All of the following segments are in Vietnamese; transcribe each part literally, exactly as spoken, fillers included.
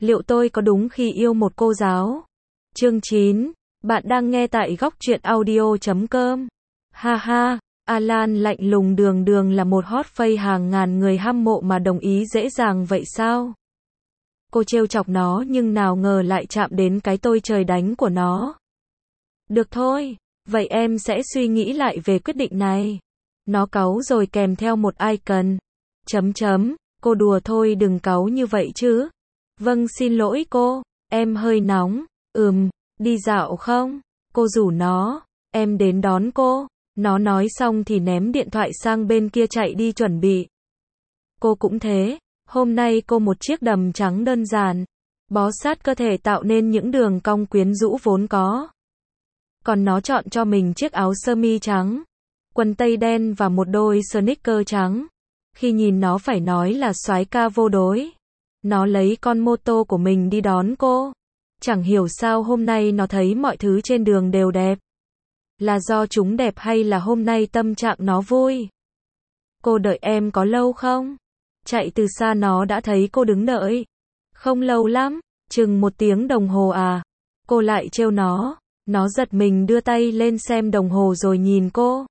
Liệu tôi có đúng khi yêu một cô giáo? Chương chín. Bạn đang nghe tại góc truyện audio chấm com. Ha ha, Alan lạnh lùng đường đường là một hot face hàng ngàn người hâm mộ mà đồng ý dễ dàng vậy sao? Cô trêu chọc nó nhưng nào ngờ lại chạm đến cái tôi trời đánh của nó. Được thôi, vậy em sẽ suy nghĩ lại về quyết định này. Nó cáu rồi kèm theo một icon. Chấm chấm, cô đùa thôi đừng cáu như vậy chứ. Vâng xin lỗi cô, em hơi nóng. Ừm, đi dạo không? Cô rủ nó, em đến đón cô. Nó nói xong thì ném điện thoại sang bên kia chạy đi chuẩn bị. Cô cũng thế, hôm nay cô một chiếc đầm trắng đơn giản, bó sát cơ thể tạo nên những đường cong quyến rũ vốn có. Còn nó chọn cho mình chiếc áo sơ mi trắng, quần tây đen và một đôi sneaker trắng. Khi nhìn nó phải nói là soái ca vô đối. Nó lấy con mô tô của mình đi đón cô. Chẳng hiểu sao hôm nay nó thấy mọi thứ trên đường đều đẹp. Là do chúng đẹp hay là hôm nay tâm trạng nó vui? Cô đợi em có lâu không? Chạy từ xa nó đã thấy cô đứng đợi. Không lâu lắm, chừng một tiếng đồng hồ à. Cô lại trêu nó. Nó giật mình đưa tay lên xem đồng hồ rồi nhìn cô.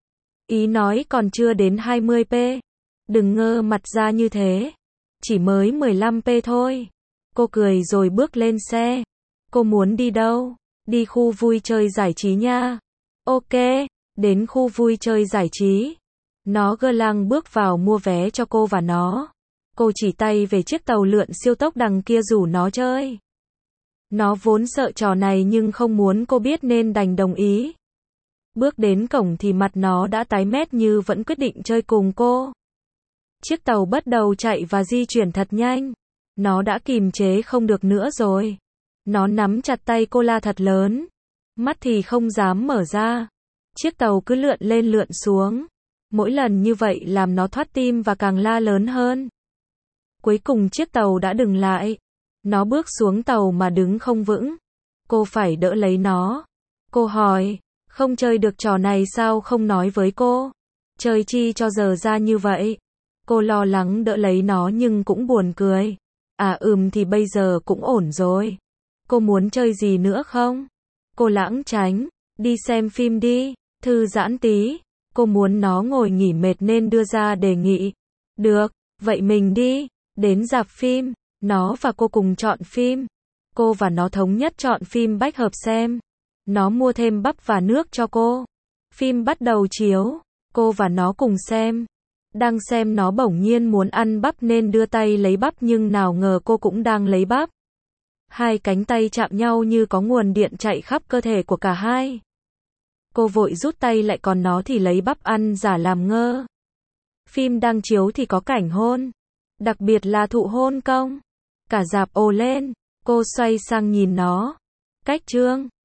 Ý nói còn chưa đến hai mươi phút. Đừng ngơ mặt ra như thế. Chỉ mới mười lăm phút thôi. Cô cười rồi bước lên xe. Cô muốn đi đâu? Đi khu vui chơi giải trí nha. Ok, đến khu vui chơi giải trí. Nó gơ lăng bước vào mua vé cho cô và nó. Cô chỉ tay về chiếc tàu lượn siêu tốc đằng kia rủ nó chơi. Nó vốn sợ trò này nhưng không muốn cô biết nên đành đồng ý. Bước đến cổng thì mặt nó đã tái mét như vẫn quyết định chơi cùng cô. Chiếc tàu bắt đầu chạy và di chuyển thật nhanh. Nó đã kìm chế không được nữa rồi. Nó nắm chặt tay cô la thật lớn. Mắt thì không dám mở ra. Chiếc tàu cứ lượn lên lượn xuống. Mỗi lần như vậy làm nó thoát tim và càng la lớn hơn. Cuối cùng chiếc tàu đã dừng lại. Nó bước xuống tàu mà đứng không vững. Cô phải đỡ lấy nó. Cô hỏi, không chơi được trò này sao không nói với cô? Chơi chi cho giờ ra như vậy? Cô lo lắng đỡ lấy nó nhưng cũng buồn cười. À ừm thì bây giờ cũng ổn rồi. Cô muốn chơi gì nữa không? Cô lảng tránh. Đi xem phim đi, thư giãn tí. Cô muốn nó ngồi nghỉ mệt nên đưa ra đề nghị. Được, vậy mình đi. Đến rạp phim. Nó và cô cùng chọn phim. Cô và nó thống nhất chọn phim bách hợp xem. Nó mua thêm bắp và nước cho cô. Phim bắt đầu chiếu. Cô và nó cùng xem. Đang xem nó bỗng nhiên muốn ăn bắp nên đưa tay lấy bắp nhưng nào ngờ cô cũng đang lấy bắp. Hai cánh tay chạm nhau như có nguồn điện chạy khắp cơ thể của cả hai. Cô vội rút tay lại còn nó thì lấy bắp ăn giả làm ngơ. Phim đang chiếu thì có cảnh hôn. Đặc biệt là thụ hôn công. Cả rạp ồ lên. Cô xoay sang nhìn nó. Cách trương.